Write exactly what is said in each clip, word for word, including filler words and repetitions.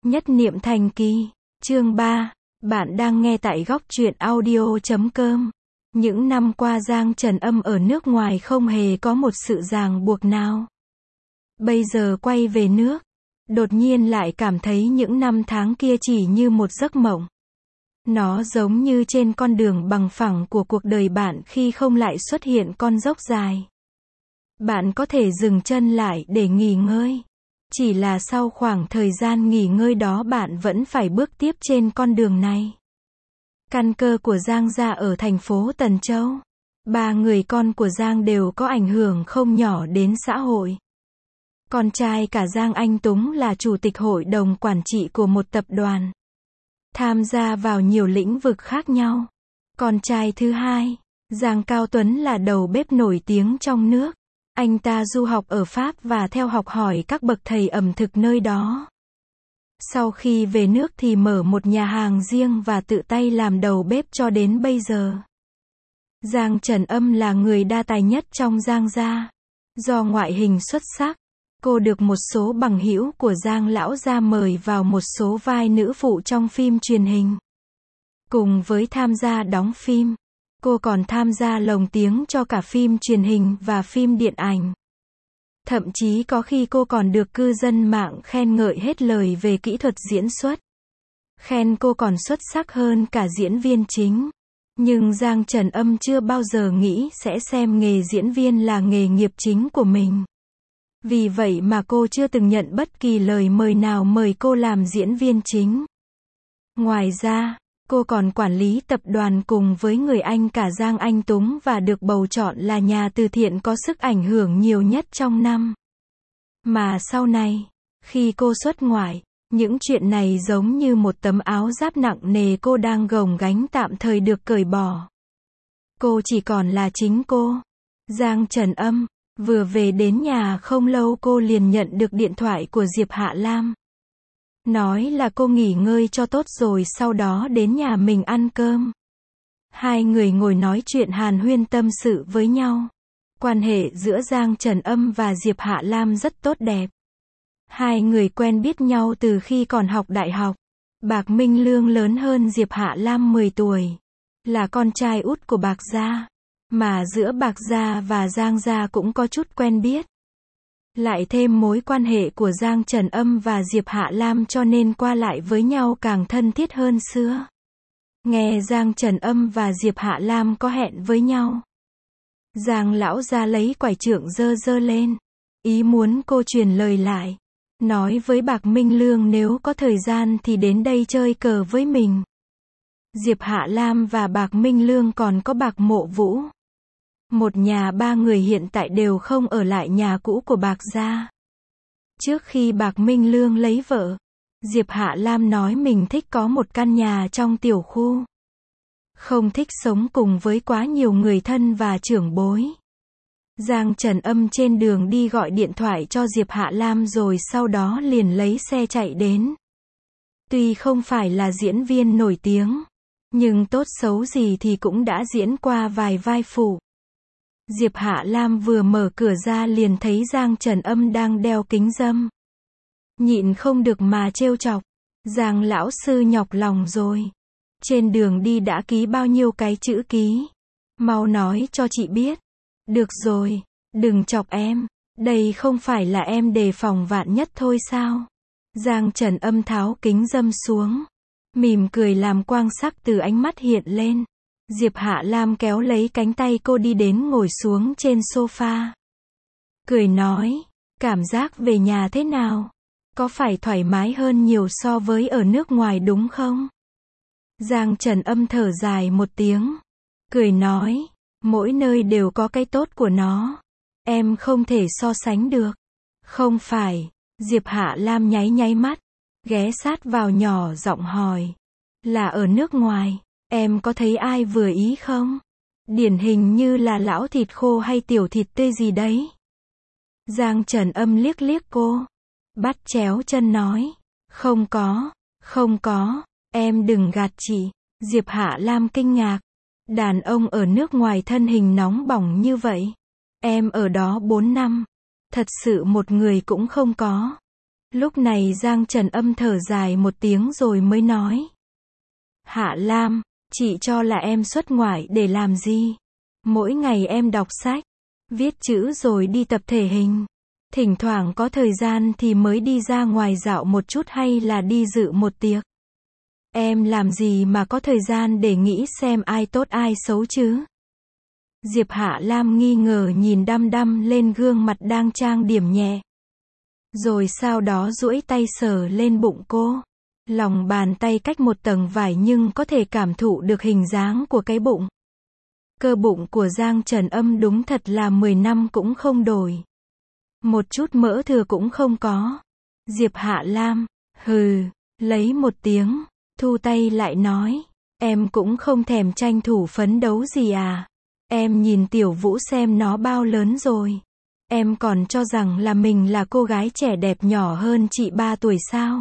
Nhất niệm thành kỳ. Chương ba. Bạn đang nghe tại góc truyện audio chấm com. Những năm qua Giang Trần Âm ở nước ngoài không hề có một sự ràng buộc nào. Bây giờ quay về nước, đột nhiên lại cảm thấy những năm tháng kia chỉ như một giấc mộng. Nó giống như trên con đường bằng phẳng của cuộc đời bạn khi không lại xuất hiện con dốc dài. Bạn có thể dừng chân lại để nghỉ ngơi. Chỉ là sau khoảng thời gian nghỉ ngơi đó bạn vẫn phải bước tiếp trên con đường này. Căn cơ của Giang gia ở thành phố Tần Châu. Ba người con của Giang đều có ảnh hưởng không nhỏ đến xã hội. Con trai cả Giang Anh Túng là chủ tịch hội đồng quản trị của một tập đoàn. Tham gia vào nhiều lĩnh vực khác nhau. Con trai thứ hai, Giang Cao Tuấn là đầu bếp nổi tiếng trong nước. Anh ta du học ở Pháp và theo học hỏi các bậc thầy ẩm thực nơi đó. Sau khi về nước thì mở một nhà hàng riêng và tự tay làm đầu bếp cho đến bây giờ. Giang Trần Âm là người đa tài nhất trong Giang gia. Do ngoại hình xuất sắc, cô được một số bằng hữu của Giang lão gia mời vào một số vai nữ phụ trong phim truyền hình. Cùng với tham gia đóng phim, cô còn tham gia lồng tiếng cho cả phim truyền hình và phim điện ảnh. Thậm chí có khi cô còn được cư dân mạng khen ngợi hết lời về kỹ thuật diễn xuất. Khen cô còn xuất sắc hơn cả diễn viên chính. Nhưng Giang Trần Âm chưa bao giờ nghĩ sẽ xem nghề diễn viên là nghề nghiệp chính của mình. Vì vậy mà cô chưa từng nhận bất kỳ lời mời nào mời cô làm diễn viên chính. Ngoài ra, cô còn quản lý tập đoàn cùng với người anh cả Giang Anh Túng và được bầu chọn là nhà từ thiện có sức ảnh hưởng nhiều nhất trong năm. Mà sau này, khi cô xuất ngoại, những chuyện này giống như một tấm áo giáp nặng nề cô đang gồng gánh tạm thời được cởi bỏ. Cô chỉ còn là chính cô. Giang Trần Âm, vừa về đến nhà không lâu cô liền nhận được điện thoại của Diệp Hạ Lam. Nói là cô nghỉ ngơi cho tốt rồi sau đó đến nhà mình ăn cơm. Hai người ngồi nói chuyện hàn huyên tâm sự với nhau. Quan hệ giữa Giang Trần Âm và Diệp Hạ Lam rất tốt đẹp. Hai người quen biết nhau từ khi còn học đại học. Bạc Minh Lương lớn hơn Diệp Hạ Lam mười tuổi. Là con trai út của Bạc gia. Mà giữa Bạc gia và Giang gia cũng có chút quen biết. Lại thêm mối quan hệ của Giang Trần Âm và Diệp Hạ Lam cho nên qua lại với nhau càng thân thiết hơn xưa. Nghe Giang Trần Âm và Diệp Hạ Lam có hẹn với nhau. Giang lão gia lấy quải trượng giơ giơ lên. Ý muốn cô truyền lời lại. Nói với Bạc Minh Lương nếu có thời gian thì đến đây chơi cờ với mình. Diệp Hạ Lam và Bạc Minh Lương còn có Bạc Mộ Vũ. Một nhà ba người hiện tại đều không ở lại nhà cũ của Bạc gia. Trước khi Bạc Minh Lương lấy vợ, Diệp Hạ Lam nói mình thích có một căn nhà trong tiểu khu. Không thích sống cùng với quá nhiều người thân và trưởng bối. Giang Trần Âm trên đường đi gọi điện thoại cho Diệp Hạ Lam rồi sau đó liền lấy xe chạy đến. Tuy không phải là diễn viên nổi tiếng, nhưng tốt xấu gì thì cũng đã diễn qua vài vai phụ. Diệp Hạ Lam vừa mở cửa ra liền thấy Giang Trần Âm đang đeo kính râm. Nhịn không được mà trêu chọc. Giang lão sư nhọc lòng rồi. Trên đường đi đã ký bao nhiêu cái chữ ký. Mau nói cho chị biết. Được rồi, đừng chọc em. Đây không phải là em đề phòng vạn nhất thôi sao? Giang Trần Âm tháo kính râm xuống. Mỉm cười làm quang sắc từ ánh mắt hiện lên. Diệp Hạ Lam kéo lấy cánh tay cô đi đến ngồi xuống trên sofa. Cười nói, cảm giác về nhà thế nào? Có phải thoải mái hơn nhiều so với ở nước ngoài đúng không? Giang Trần Âm thở dài một tiếng. Cười nói, mỗi nơi đều có cái tốt của nó. Em không thể so sánh được. Không phải, Diệp Hạ Lam nháy nháy mắt. Ghé sát vào nhỏ giọng hỏi. Là ở nước ngoài. Em có thấy ai vừa ý không? Điển hình như là lão thịt khô hay tiểu thịt tươi gì đấy. Giang Trần Âm liếc liếc cô. Bắt chéo chân nói. Không có, không có, em đừng gạt chị. Diệp Hạ Lam kinh ngạc. Đàn ông ở nước ngoài thân hình nóng bỏng như vậy. Em ở đó bốn năm. Thật sự một người cũng không có. Lúc này Giang Trần Âm thở dài một tiếng rồi mới nói. Hạ Lam, chị cho là em xuất ngoại để làm gì? Mỗi ngày em đọc sách, viết chữ rồi đi tập thể hình. Thỉnh thoảng có thời gian thì mới đi ra ngoài dạo một chút hay là đi dự một tiệc. Em làm gì mà có thời gian để nghĩ xem ai tốt ai xấu chứ? Diệp Hạ Lam nghi ngờ nhìn đăm đăm lên gương mặt đang trang điểm nhẹ. Rồi sau đó duỗi tay sờ lên bụng cô. Lòng bàn tay cách một tầng vải nhưng có thể cảm thụ được hình dáng của cái bụng. Cơ bụng của Giang Trần Âm đúng thật là mười năm cũng không đổi. Một chút mỡ thừa cũng không có. Diệp Hạ Lam, hừ, lấy một tiếng, thu tay lại nói. Em cũng không thèm tranh thủ phấn đấu gì à? Em nhìn Tiểu Vũ xem nó bao lớn rồi. Em còn cho rằng là mình là cô gái trẻ đẹp nhỏ hơn chị ba tuổi sao?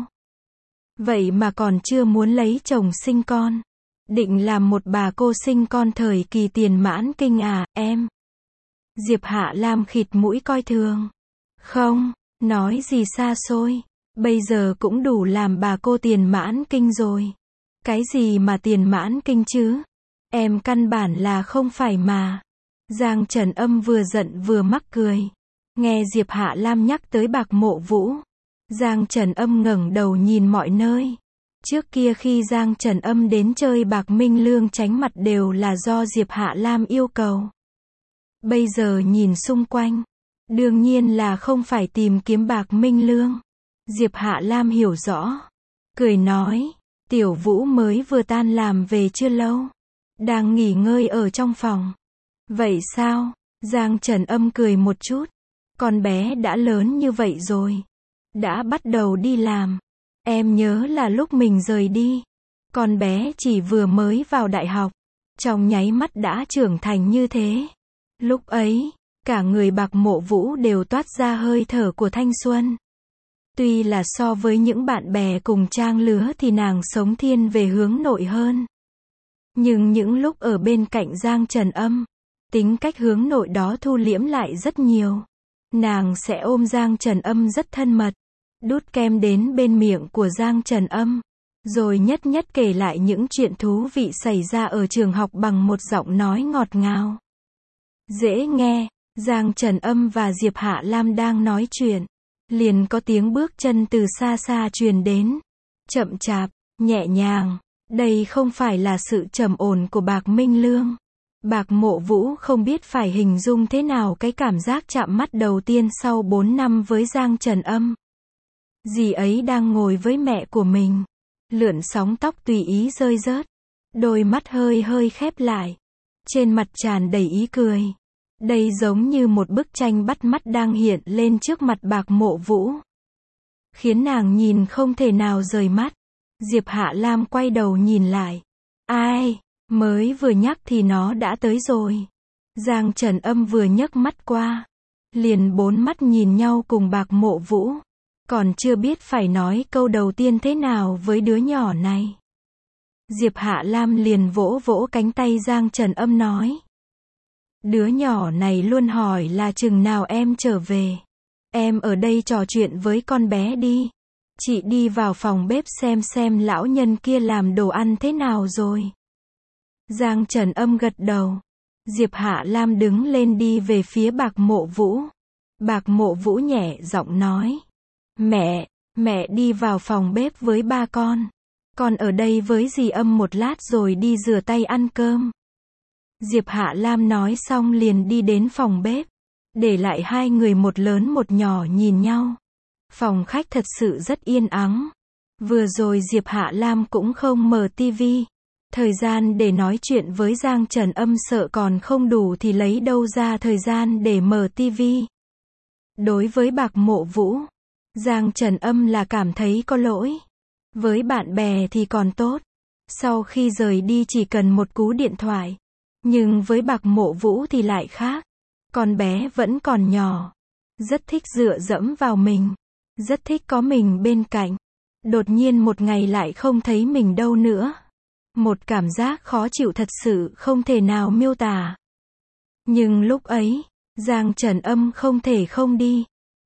Vậy mà còn chưa muốn lấy chồng sinh con. Định làm một bà cô sinh con thời kỳ tiền mãn kinh à, em? Diệp Hạ Lam khịt mũi coi thường. Không, nói gì xa xôi. Bây giờ cũng đủ làm bà cô tiền mãn kinh rồi. Cái gì mà tiền mãn kinh chứ? Em căn bản là không phải mà. Giang Trần Âm vừa giận vừa mắc cười. Nghe Diệp Hạ Lam nhắc tới Bạc Mộ Vũ. Giang Trần Âm ngẩng đầu nhìn mọi nơi. Trước kia khi Giang Trần Âm đến chơi Bạc Minh Lương tránh mặt đều là do Diệp Hạ Lam yêu cầu. Bây giờ nhìn xung quanh, đương nhiên là không phải tìm kiếm Bạc Minh Lương. Diệp Hạ Lam hiểu rõ. Cười nói, Tiểu Vũ mới vừa tan làm về chưa lâu. Đang nghỉ ngơi ở trong phòng. Vậy sao? Giang Trần Âm cười một chút. Con bé đã lớn như vậy rồi. Đã bắt đầu đi làm. Em nhớ là lúc mình rời đi. Con bé chỉ vừa mới vào đại học. Trong nháy mắt đã trưởng thành như thế. Lúc ấy, cả người Bạc Mộ Vũ đều toát ra hơi thở của thanh xuân. Tuy là so với những bạn bè cùng trang lứa thì nàng sống thiên về hướng nội hơn. Nhưng những lúc ở bên cạnh Giang Trần Âm, tính cách hướng nội đó thu liễm lại rất nhiều. Nàng sẽ ôm Giang Trần Âm rất thân mật, đút kem đến bên miệng của Giang Trần Âm, rồi nhất nhất kể lại những chuyện thú vị xảy ra ở trường học bằng một giọng nói ngọt ngào. Dễ nghe, Giang Trần Âm và Diệp Hạ Lam đang nói chuyện. Liền có tiếng bước chân từ xa xa truyền đến. Chậm chạp, nhẹ nhàng. Đây không phải là sự trầm ổn của Bạc Minh Lương. Bạc Mộ Vũ không biết phải hình dung thế nào cái cảm giác chạm mắt đầu tiên sau bốn năm với Giang Trần Âm. Dì ấy đang ngồi với mẹ của mình. Lượn sóng tóc tùy ý rơi rớt. Đôi mắt hơi hơi khép lại. Trên mặt tràn đầy ý cười. Đây giống như một bức tranh bắt mắt đang hiện lên trước mặt Bạc Mộ Vũ. Khiến nàng nhìn không thể nào rời mắt. Diệp Hạ Lam quay đầu nhìn lại. Ai? Mới vừa nhắc thì nó đã tới rồi. Giang Trần Âm vừa nhấc mắt qua. Liền bốn mắt nhìn nhau cùng Bạc Mộ Vũ. Còn chưa biết phải nói câu đầu tiên thế nào với đứa nhỏ này. Diệp Hạ Lam liền vỗ vỗ cánh tay Giang Trần Âm nói. Đứa nhỏ này luôn hỏi là chừng nào em trở về. Em ở đây trò chuyện với con bé đi. Chị đi vào phòng bếp xem xem lão nhân kia làm đồ ăn thế nào rồi. Giang Trần Âm gật đầu. Diệp Hạ Lam đứng lên đi về phía Bạc Mộ Vũ. Bạc Mộ Vũ nhẹ giọng nói. Mẹ, mẹ đi vào phòng bếp với ba con. Con ở đây với dì Âm một lát rồi đi rửa tay ăn cơm. Diệp Hạ Lam nói xong liền đi đến phòng bếp. Để lại hai người một lớn một nhỏ nhìn nhau. Phòng khách thật sự rất yên ắng. Vừa rồi Diệp Hạ Lam cũng không mở tivi. Thời gian để nói chuyện với Giang Trần Âm sợ còn không đủ thì lấy đâu ra thời gian để mở tivi. Đối với Bạc Mộ Vũ, Giang Trần Âm là cảm thấy có lỗi. Với bạn bè thì còn tốt. Sau khi rời đi chỉ cần một cú điện thoại. Nhưng với Bạc Mộ Vũ thì lại khác. Con bé vẫn còn nhỏ. Rất thích dựa dẫm vào mình. Rất thích có mình bên cạnh. Đột nhiên một ngày lại không thấy mình đâu nữa. Một cảm giác khó chịu thật sự không thể nào miêu tả. Nhưng lúc ấy, Giang Trần Âm không thể không đi.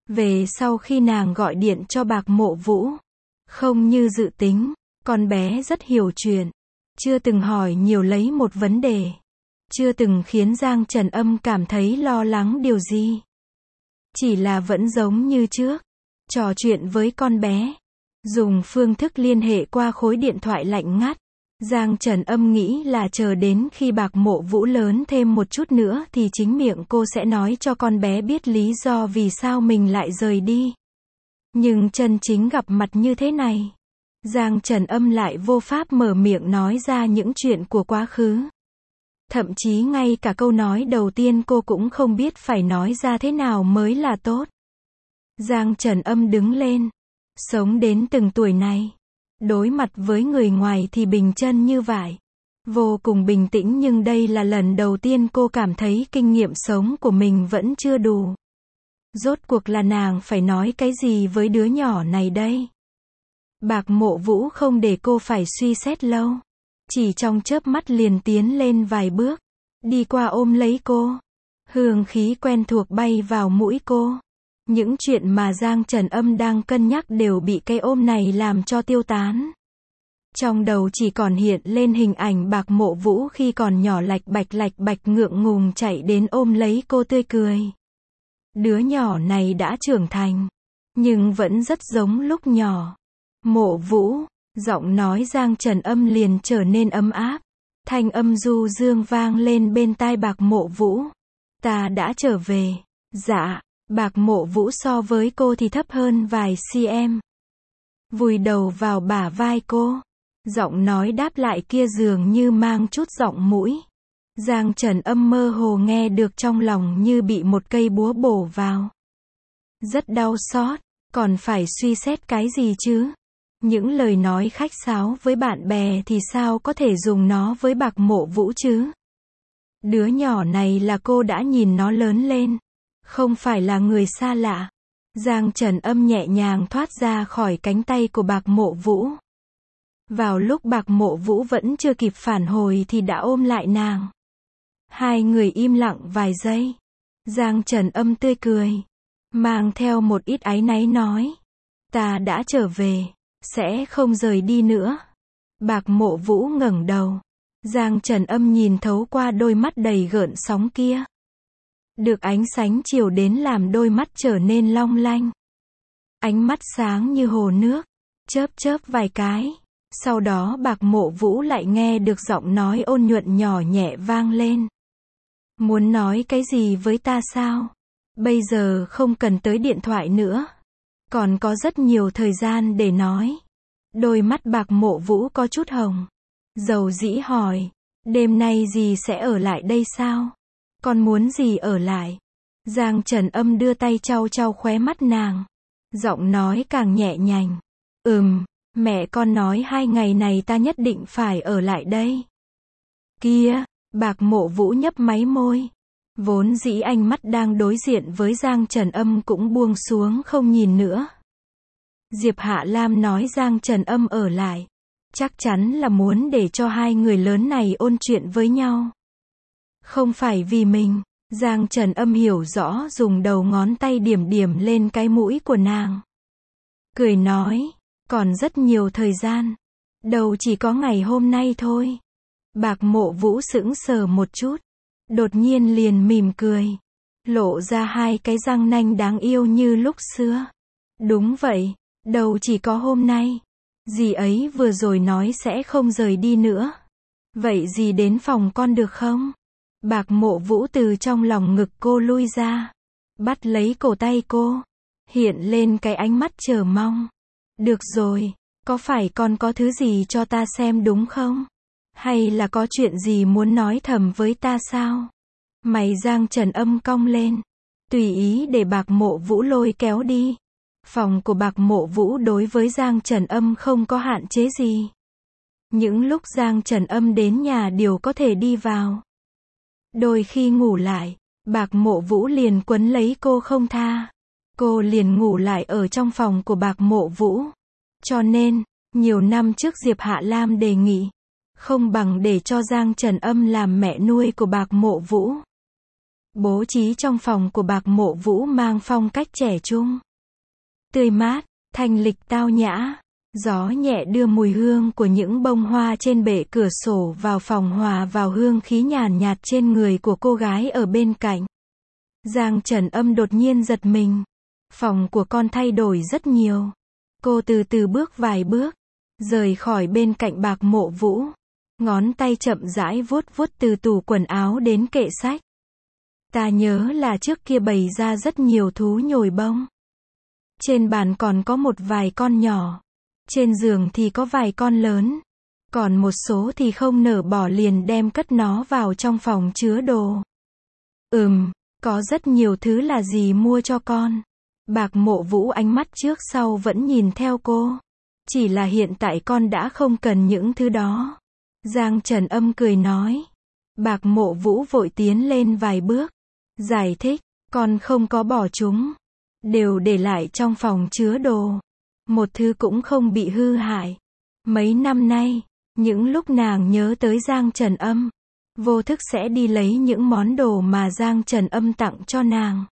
Về sau khi nàng gọi điện cho Bạc Mộ Vũ, không như dự tính, con bé rất hiểu chuyện, chưa từng hỏi nhiều lấy một vấn đề, chưa từng khiến Giang Trần Âm cảm thấy lo lắng điều gì. Chỉ là vẫn giống như trước, trò chuyện với con bé, dùng phương thức liên hệ qua khối điện thoại lạnh ngắt. Giang Trần Âm nghĩ là chờ đến khi Bạc Mộ Vũ lớn thêm một chút nữa thì chính miệng cô sẽ nói cho con bé biết lý do vì sao mình lại rời đi. Nhưng chân chính gặp mặt như thế này, Giang Trần Âm lại vô pháp mở miệng nói ra những chuyện của quá khứ. Thậm chí ngay cả câu nói đầu tiên cô cũng không biết phải nói ra thế nào mới là tốt. Giang Trần Âm đứng lên. Sống đến từng tuổi này, đối mặt với người ngoài thì bình chân như vậy, vô cùng bình tĩnh, nhưng đây là lần đầu tiên cô cảm thấy kinh nghiệm sống của mình vẫn chưa đủ. Rốt cuộc là nàng phải nói cái gì với đứa nhỏ này đây? Bạc Mộ Vũ không để cô phải suy xét lâu, chỉ trong chớp mắt liền tiến lên vài bước, đi qua ôm lấy cô. Hương khí quen thuộc bay vào mũi cô. Những chuyện mà Giang Trần Âm đang cân nhắc đều bị cái ôm này làm cho tiêu tán. Trong đầu chỉ còn hiện lên hình ảnh Bạc Mộ Vũ khi còn nhỏ lạch bạch lạch bạch ngượng ngùng chạy đến ôm lấy cô tươi cười. Đứa nhỏ này đã trưởng thành, nhưng vẫn rất giống lúc nhỏ. Mộ Vũ, giọng nói Giang Trần Âm liền trở nên ấm áp. Thanh âm du dương vang lên bên tai Bạc Mộ Vũ. Ta đã trở về. Dạ. Bạc Mộ Vũ so với cô thì thấp hơn vài cm. Vùi đầu vào bả vai cô. Giọng nói đáp lại kia dường như mang chút giọng mũi. Giang Trần Âm mơ hồ nghe được trong lòng như bị một cây búa bổ vào. Rất đau xót, còn phải suy xét cái gì chứ? Những lời nói khách sáo với bạn bè thì sao có thể dùng nó với Bạc Mộ Vũ chứ? Đứa nhỏ này là cô đã nhìn nó lớn lên, không phải là người xa lạ. Giang Trần Âm nhẹ nhàng thoát ra khỏi cánh tay của Bạc Mộ Vũ. Vào lúc Bạc Mộ Vũ vẫn chưa kịp phản hồi thì đã ôm lại nàng. Hai người im lặng vài giây. Giang Trần Âm tươi cười, mang theo một ít áy náy nói. Ta đã trở về, sẽ không rời đi nữa. Bạc Mộ Vũ ngẩng đầu. Giang Trần Âm nhìn thấu qua đôi mắt đầy gợn sóng kia. Được ánh sáng chiều đến làm đôi mắt trở nên long lanh. Ánh mắt sáng như hồ nước, chớp chớp vài cái. Sau đó Bạc Mộ Vũ lại nghe được giọng nói ôn nhuận nhỏ nhẹ vang lên. Muốn nói cái gì với ta sao? Bây giờ không cần tới điện thoại nữa. Còn có rất nhiều thời gian để nói. Đôi mắt Bạc Mộ Vũ có chút hồng. Dầu dĩ hỏi. Đêm nay dì sẽ ở lại đây sao? Con muốn gì ở lại? Giang Trần Âm đưa tay trao trao khóe mắt nàng. Giọng nói càng nhẹ nhàng. Ừm, mẹ con nói hai ngày này ta nhất định phải ở lại đây. Kia, Bạc Mộ Vũ nhấp máy môi. Vốn dĩ ánh mắt đang đối diện với Giang Trần Âm cũng buông xuống không nhìn nữa. Diệp Hạ Lam nói Giang Trần Âm ở lại. Chắc chắn là muốn để cho hai người lớn này ôn chuyện với nhau. Không phải vì mình. Giang Trần Âm hiểu rõ, dùng đầu ngón tay điểm điểm lên cái mũi của nàng. Cười nói, còn rất nhiều thời gian. Đâu chỉ có ngày hôm nay thôi. Bạc Mộ Vũ sững sờ một chút. Đột nhiên liền mỉm cười. Lộ ra hai cái răng nanh đáng yêu như lúc xưa. Đúng vậy, đâu chỉ có hôm nay. Dì ấy vừa rồi nói sẽ không rời đi nữa. Vậy dì đến phòng con được không? Bạc Mộ Vũ từ trong lòng ngực cô lui ra. Bắt lấy cổ tay cô. Hiện lên cái ánh mắt chờ mong. Được rồi, có phải con có thứ gì cho ta xem đúng không? Hay là có chuyện gì muốn nói thầm với ta sao? Mày Giang Trần Âm cong lên. Tùy ý để Bạc Mộ Vũ lôi kéo đi. Phòng của Bạc Mộ Vũ đối với Giang Trần Âm không có hạn chế gì. Những lúc Giang Trần Âm đến nhà đều có thể đi vào. Đôi khi ngủ lại, Bạc Mộ Vũ liền quấn lấy cô không tha. Cô liền ngủ lại ở trong phòng của Bạc Mộ Vũ. Cho nên, nhiều năm trước Diệp Hạ Lam đề nghị, không bằng để cho Giang Trần Âm làm mẹ nuôi của Bạc Mộ Vũ. Bố trí trong phòng của Bạc Mộ Vũ mang phong cách trẻ trung, tươi mát, thanh lịch tao nhã. Gió nhẹ đưa mùi hương của những bông hoa trên bệ cửa sổ vào phòng hòa vào hương khí nhàn nhạt trên người của cô gái ở bên cạnh. Giang Trần Âm đột nhiên giật mình. Phòng của con thay đổi rất nhiều. Cô từ từ bước vài bước, rời khỏi bên cạnh Bạc Mộ Vũ. Ngón tay chậm rãi vuốt vuốt từ tủ quần áo đến kệ sách. Ta nhớ là trước kia bày ra rất nhiều thú nhồi bông. Trên bàn còn có một vài con nhỏ. Trên giường thì có vài con lớn. Còn một số thì không nỡ bỏ liền đem cất nó vào trong phòng chứa đồ. Ừm, có rất nhiều thứ là dì mua cho con. Bạc Mộ Vũ ánh mắt trước sau vẫn nhìn theo cô. Chỉ là hiện tại con đã không cần những thứ đó. Giang Trần Âm cười nói. Bạc Mộ Vũ vội tiến lên vài bước. Giải thích, con không có bỏ chúng. Đều để lại trong phòng chứa đồ. Một thứ cũng không bị hư hại. Mấy năm nay, những lúc nàng nhớ tới Giang Trần Âm, vô thức sẽ đi lấy những món đồ mà Giang Trần Âm tặng cho nàng.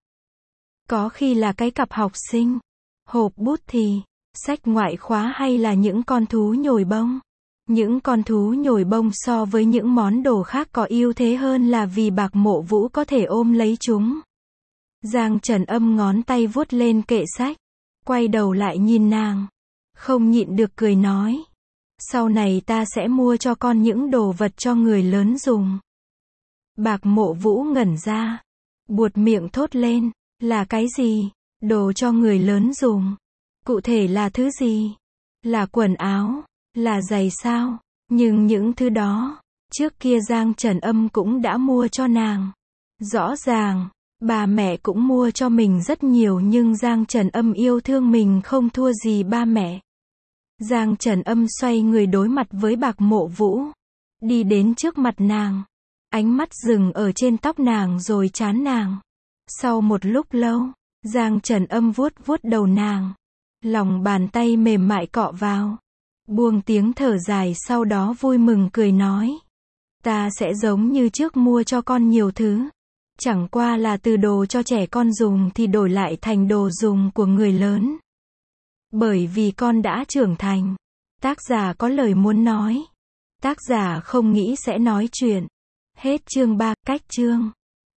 Có khi là cái cặp học sinh, hộp bút thì, sách ngoại khóa hay là những con thú nhồi bông. Những con thú nhồi bông so với những món đồ khác có ưu thế hơn là vì Bạc Mộ Vũ có thể ôm lấy chúng. Giang Trần Âm ngón tay vuốt lên kệ sách, quay đầu lại nhìn nàng, không nhịn được cười nói. Sau này ta sẽ mua cho con những đồ vật cho người lớn dùng. Bạc Mộ Vũ ngẩn ra, buột miệng thốt lên, là cái gì? Đồ cho người lớn dùng? Cụ thể là thứ gì? Là quần áo? Là giày sao? Nhưng những thứ đó, trước kia Giang Trần Âm cũng đã mua cho nàng. Rõ ràng, bà mẹ cũng mua cho mình rất nhiều nhưng Giang Trần Âm yêu thương mình không thua gì ba mẹ. Giang Trần Âm xoay người đối mặt với Bạc Mộ Vũ. Đi đến trước mặt nàng. Ánh mắt dừng ở trên tóc nàng rồi trán nàng. Sau một lúc lâu, Giang Trần Âm vuốt vuốt đầu nàng. Lòng bàn tay mềm mại cọ vào. Buông tiếng thở dài sau đó vui mừng cười nói. Ta sẽ giống như trước mua cho con nhiều thứ. Chẳng qua là từ đồ cho trẻ con dùng thì đổi lại thành đồ dùng của người lớn. Bởi vì con đã trưởng thành. Tác giả có lời muốn nói. Tác giả không nghĩ sẽ nói chuyện. Hết chương ba, cách chương.